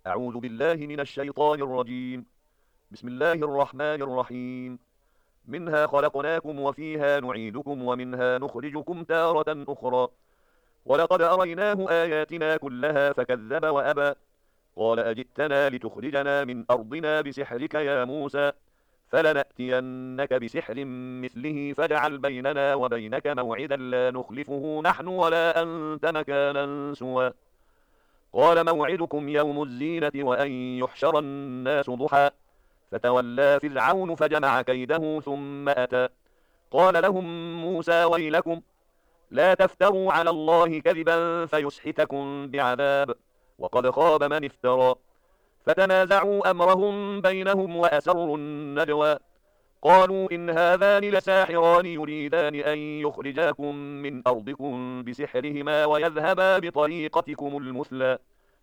أعوذ بالله من الشيطان الرجيم. بسم الله الرحمن الرحيم. منها خلقناكم وفيها نعيدكم ومنها نخرجكم تارة أخرى. ولقد أريناه آياتنا كلها فكذب وأبى. قال أجئتنا لتخرجنا من أرضنا بسحرك يا موسى، فلنأتينك بسحر مثله فاجعل بيننا وبينك موعدا لا نخلفه نحن ولا أنت مكانا سوى. قال موعدكم يوم الزينة وأن يحشر الناس ضحى. فتولى فرعون فجمع كيده ثم أتى. قال لهم موسى ويلكم لا تفتروا على الله كذبا فيسحتكم بعذاب، وقد خاب من افترى. فتنازعوا أمرهم بينهم وأسروا النجوى. قالوا إن هذان لساحران يريدان أن يخرجاكم من أرضكم بسحرهما ويذهبا بطريقتكم المثلى،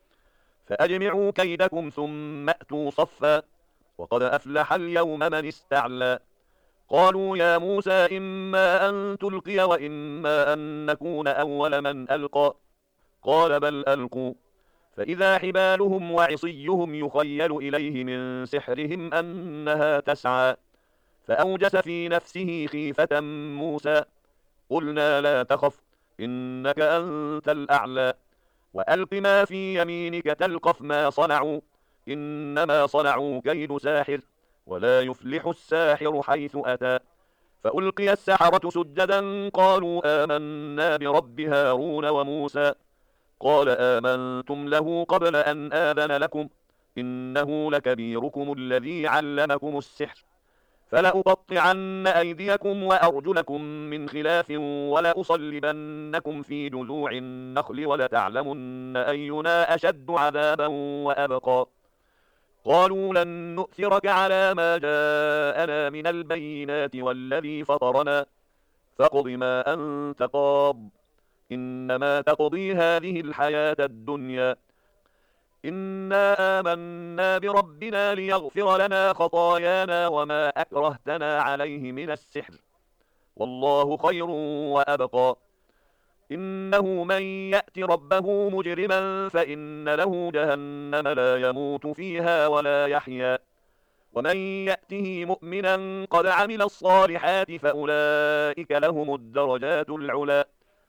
فأجمعوا كيدكم ثم أتوا صفا، وقد أفلح اليوم من استعلى. قالوا يا موسى إما أن تلقي وإما أن نكون أول من ألقى. قال بل ألقوا، فإذا حبالهم وعصيهم يخيل إليه من سحرهم أنها تسعى. فأوجس في نفسه خيفة موسى. قلنا لا تخف إنك أنت الأعلى، وألق ما في يمينك تلقف ما صنعوا، إنما صنعوا كيد ساحر، ولا يفلح الساحر حيث أتى. فألقي السحرة سجدا قالوا آمنا برب هارون وموسى. قال آمنتم له قبل أن آذن لكم، إنه لكبيركم الذي علمكم السحر، فلأقطعن أيديكم وأرجلكم من خلاف ولأصلبنكم في جذوع النخل ولتعلمن أينا أشد عذابا وأبقى. قالوا لن نؤثرك على ما جاءنا من البينات والذي فطرنا، فاقض ما أنت قاض، إنما تقضي هذه الحياة الدنيا. إنا آمنا بربنا ليغفر لنا خطايانا وما أكرهتنا عليه من السحر، والله خير وأبقى. إنه من يأت ربه مجرما فإن له جهنم لا يموت فيها ولا يحيا، ومن يأته مؤمنا قد عمل الصالحات فأولئك لهم الدرجات العلى.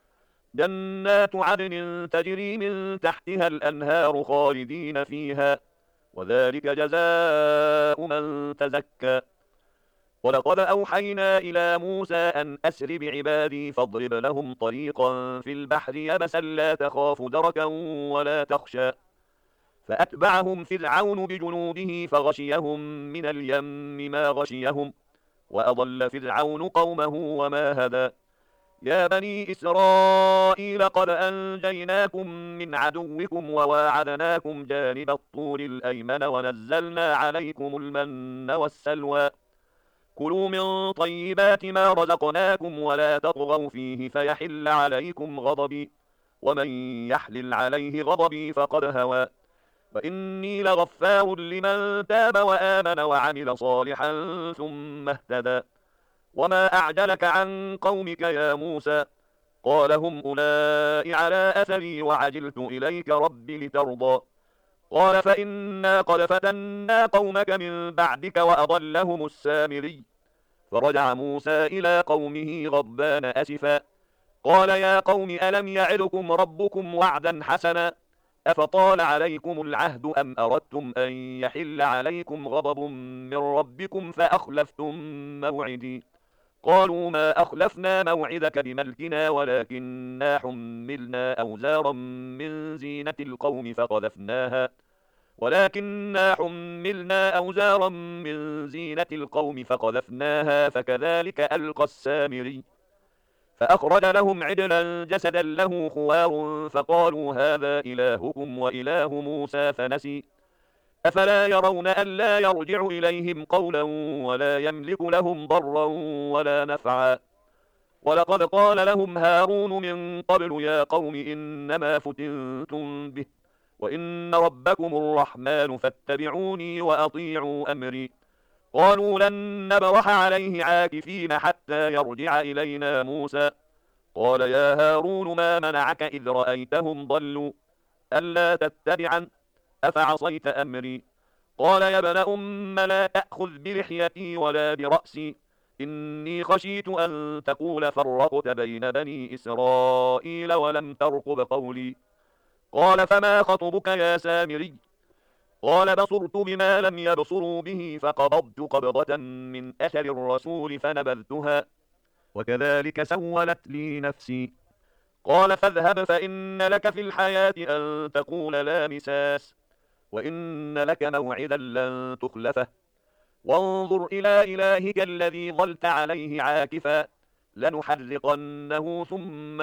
جنات عدن تجري من تحتها الأنهار خالدين فيها، وذلك جزاء من تزكى. ولقد أوحينا إلى موسى أن أسر بعبادي فاضرب لهم طريقا في البحر يبسا لا تخاف دركا ولا تخشى. فأتبعهم فرعون بجنوده فغشيهم من اليم ما غشيهم، وأضل فرعون قومه وما هدى. يا بني إسرائيل قد أنجيناكم من عدوكم وواعدناكم جانب الطور الأيمن ونزلنا عليكم المن والسلوى. كلوا من طيبات ما رزقناكم ولا تطغوا فيه فيحل عليكم غضبي، ومن يحلل عليه غضبي فقد هوى. وإني لغفار لمن تاب وآمن وعمل صالحا ثم اهتدى. وما أعجلك عن قومك يا موسى؟ قال هم أولئك على أثري وعجلت إليك رب لترضى. قال فإنا قد فتنا قومك من بعدك وأضلهم السامري. فرجع موسى إلى قومه غضبان أسفا. قال يا قوم ألم يعدكم ربكم وعدا حسنا، أفطال عليكم العهد أم أردتم أن يحل عليكم غضب من ربكم فأخلفتم موعدي. قالوا ما أخلفنا موعدك بملكنا ولكننا حملنا أوزارا من زينة القوم فقذفناها فكذلك ألقى السامري. فأخرج لهم عجلا جسدا له خوار فقالوا هذا إلهكم وإله موسى فنسي. أفلا يرون ألا يرجع إليهم قولا ولا يملك لهم ضرا ولا نفعا. ولقد قال لهم هارون من قبل يا قوم إنما فتنتم به وإن ربكم الرحمن فاتبعوني وأطيعوا أمري. قالوا لن نبرح عليه عاكفين حتى يرجع إلينا موسى. قال يا هارون ما منعك إذ رأيتهم ضلوا ألا تتبعن؟ أفعصيت أمري؟ قال يا ابن أم لا تأخذ بلحيتي ولا برأسي، إني خشيت أن تقول فرقت بين بني إسرائيل ولم ترقب قولي. قال فما خطبك يا سامري؟ قال بصرت بما لم يبصروا به فقبضت قبضة من أثر الرسول فنبذتها، وكذلك سولت لي نفسي. قال فاذهب فإن لك في الحياة أن تقول لا مساس، وإن لك موعدا لن تخلفه، وانظر إلى إلهك الذي ظلت عليه عاكفا، لنحرقنه ثم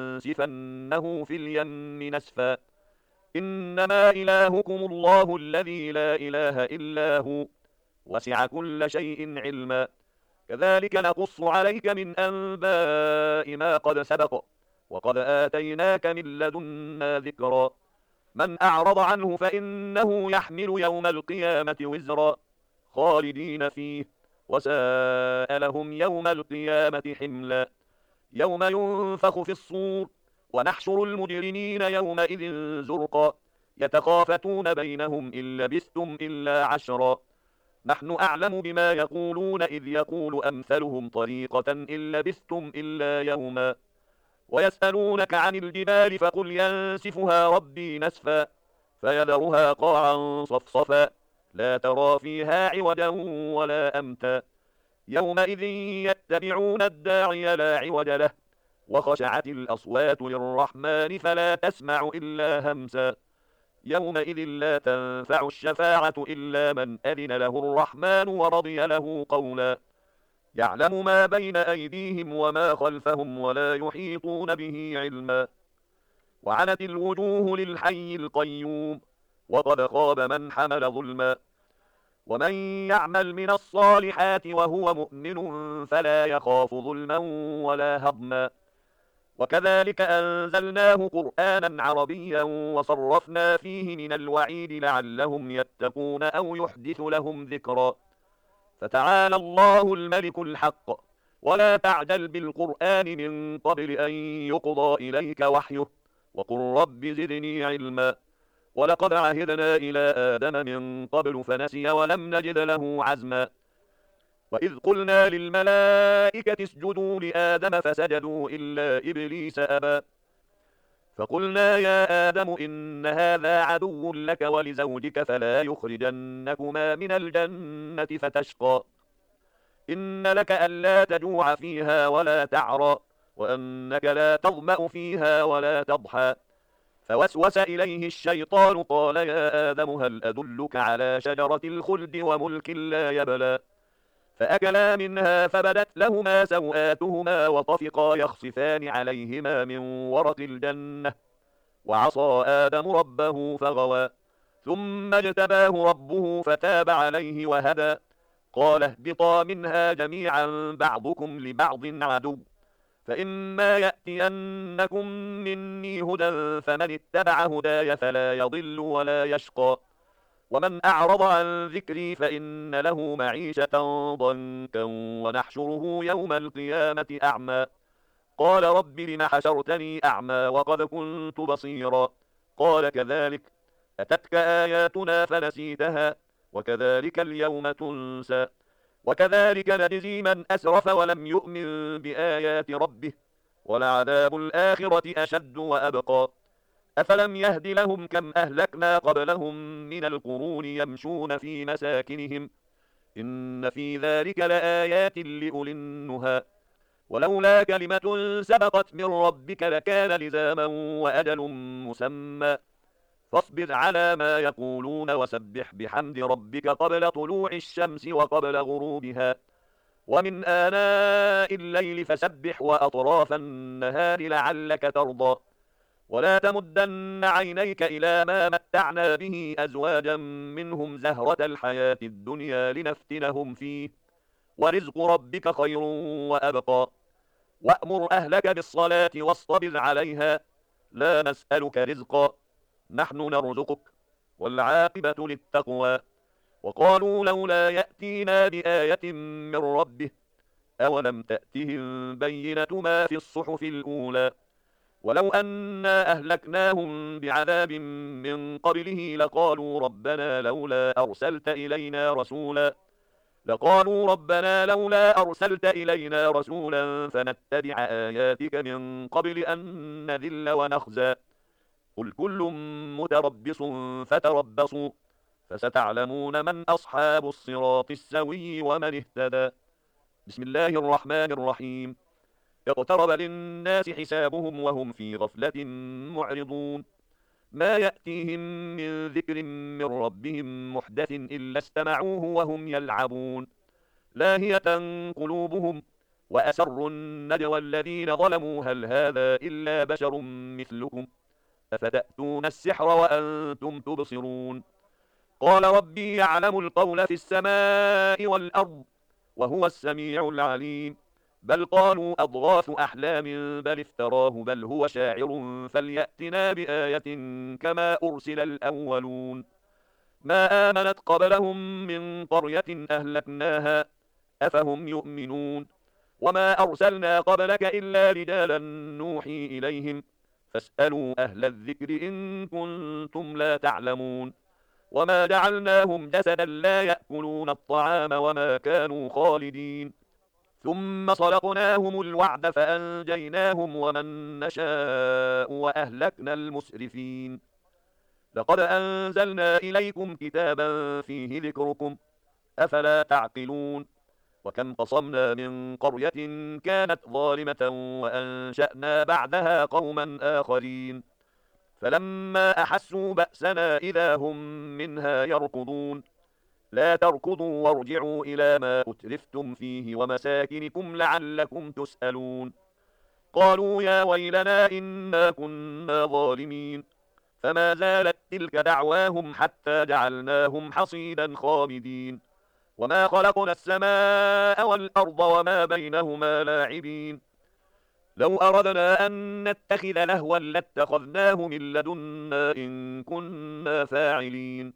لننسفنه في اليم نسفا، إنما إلهكم الله الذي لا إله إلا هو، وسع كل شيء علما، كذلك نقص عليك من أنباء ما قد سبق، وقد آتيناك من لدنا ذكرا. من أعرض عنه فإنه يحمل يوم القيامة وزرا خالدين فيه، وساء لهم يوم القيامة حملا. يوم ينفخ في الصور ونحشر المجرمين يومئذ زرقا، يتخافتون بينهم إن لبثتم إلا عشرا، نحن أعلم بما يقولون إذ يقول أمثلهم طريقة إن لبثتم إلا يوما. ويسألونك عن الجبال فقل ينسفها ربي نسفا، فيذرها قاعا صفصفا، لا ترى فيها عوجا ولا أمتا، يومئذ يتبعون الداعي لا عوج له، وخشعت الأصوات للرحمن فلا تسمع إلا همسا، يومئذ لا تنفع الشفاعة إلا من أذن له الرحمن ورضي له قولا. يعلم ما بين أيديهم وما خلفهم ولا يحيطون به علما، وعنت الوجوه للحي القيوم، وقد خاب من حمل ظلما، ومن يعمل من الصالحات وهو مؤمن فلا يخاف ظلما ولا هضما، وكذلك أنزلناه قرآنا عربيا وصرفنا فيه من الوعيد لعلهم يتقون أو يحدث لهم ذكرا. فتعالى الله الملك الحق، ولا تعجل بالقرآن من قبل أن يقضى إليك وحيه، وقل رب زدني علما. ولقد عهدنا إلى آدم من قبل فنسي ولم نجد له عزما. وإذ قلنا للملائكة اسجدوا لآدم فسجدوا إلا إبليس أبى، فقلنا يا آدم إن هذا عدو لك ولزوجك فلا يخرجنكما من الجنة فتشقى، إن لك ألا تجوع فيها ولا تعرى، وأنك لا تظمأ فيها ولا تضحى. فوسوس إليه الشيطان قال يا آدم هل أدلك على شجرة الخلد وملك لا يبلى، فأكلا منها فبدت لهما سوآتهما وطفقا يخصفان عليهما من ورق الجنة، وعصى آدم ربه فغوى، ثم اجتباه ربه فتاب عليه وهدى. قال اهبطا منها جميعا بعضكم لبعض عدو، فإما يأتينكم مني هدى فمن اتبع هداي فلا يضل ولا يشقى، ومن أعرض عن ذكري فإن له معيشة ضنكا ونحشره يوم القيامة أعمى. قال رب لم حشرتني أعمى وقد كنت بصيرا. قال كذلك أتتك آياتنا فنسيتها، وكذلك اليوم تنسى، وكذلك نجزي من أسرف ولم يؤمن بآيات ربه، ولعذاب الآخرة أشد وأبقى. أفلم يهد لهم كم أهلكنا قبلهم من القرون يمشون في مساكنهم، إن في ذلك لآيات لأولي النهى، ولولا كلمة سبقت من ربك لكان لزاما وأجل مسمى. فاصبر على ما يقولون وسبح بحمد ربك قبل طلوع الشمس وقبل غروبها، ومن آناء الليل فسبح وأطراف النهار لعلك ترضى. ولا تمدن عينيك إلى ما متعنا به أزواجا منهم زهرة الحياة الدنيا لنفتنهم فيه، ورزق ربك خير وأبقى. وأمر أهلك بالصلاة واصطبر عليها، لا نسألك رزقا نحن نرزقك، والعاقبة للتقوى. وقالوا لولا يأتينا بآية من ربه، أولم تأتهم بينة ما في الصحف الأولى، ولو أنا أهلكناهم بعذاب من قبله لقالوا ربنا لولا أرسلت إلينا رسولا فنتبع آياتك من قبل أن نذل ونخزى قل كل متربص فتربصوا فستعلمون من أصحاب الصراط السوي ومن اهتدى. بسم الله الرحمن الرحيم. اقترب للناس حسابهم وهم في غفلة معرضون. ما يأتيهم من ذكر من ربهم محدث إلا استمعوه وهم يلعبون لاهية قلوبهم وأسروا النجوى الذين ظلموا هل هذا إلا بشر مثلكم أفتأتون السحر وأنتم تبصرون. قال ربي يعلم القول في السماء والأرض وهو السميع العليم. بل قالوا أضغاث أحلام بل افتراه بل هو شاعر فليأتنا بآية كما أرسل الأولون. ما آمنت قبلهم من قرية أهلكناها أفهم يؤمنون. وما أرسلنا قبلك إلا رجالا نوحي إليهم فاسألوا أهل الذكر إن كنتم لا تعلمون. وما جعلناهم جسدا لا يأكلون الطعام وما كانوا خالدين. ثم صدقناهم الوعد فأنجيناهم ومن نشاء وأهلكنا المسرفين. لقد أنزلنا إليكم كتابا فيه ذكركم أفلا تعقلون. وكم قصمنا من قرية كانت ظالمة وأنشأنا بعدها قوما آخرين فلما أحسوا بأسنا إذا هم منها يركضون. لا تركضوا وارجعوا إلى ما أترفتم فيه ومساكنكم لعلكم تسألون. قالوا يا ويلنا إنا كنا ظالمين فما زالت تلك دعواهم حتى جعلناهم حصيدا خامدين. وما خلقنا السماء والأرض وما بينهما لاعبين. لو أردنا أن نتخذ لهوا لاتخذناه من لدنا إن كنا فاعلين.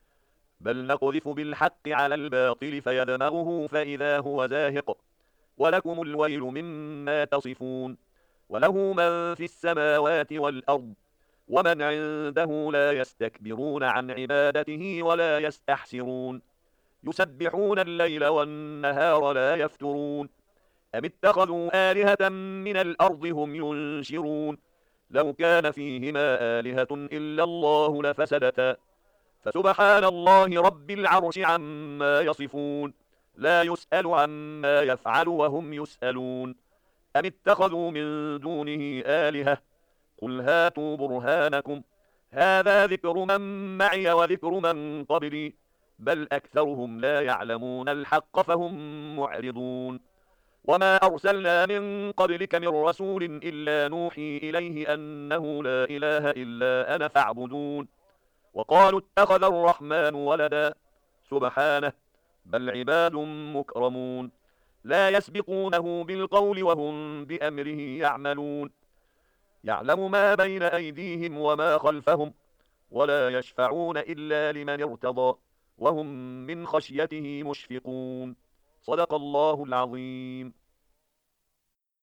بل نقذف بالحق على الباطل فيدمغه فإذا هو زاهق ولكم الويل مما تصفون. وله من في السماوات والأرض ومن عنده لا يستكبرون عن عبادته ولا يستحسرون. يسبحون الليل والنهار لا يفترون. أم اتخذوا آلهة من الأرض هم ينشرون. لو كان فيهما آلهة إلا الله لفسدتا فسبحان الله رب العرش عما يصفون. لا يسأل عما يفعل وهم يسألون. أم اتخذوا من دونه آلهة قل هاتوا برهانكم هذا ذكر من معي وذكر من قبلي بل أكثرهم لا يعلمون الحق فهم معرضون. وما أرسلنا من قبلك من رسول إلا نوحي إليه أنه لا إله إلا أنا فاعبدون. وقالوا اتخذ الرحمن ولدا سبحانه بل عباد مكرمون لا يسبقونه بالقول وهم بأمره يعملون. يعلم ما بين أيديهم وما خلفهم ولا يشفعون إلا لمن ارتضى وهم من خشيته مشفقون. صدق الله العظيم.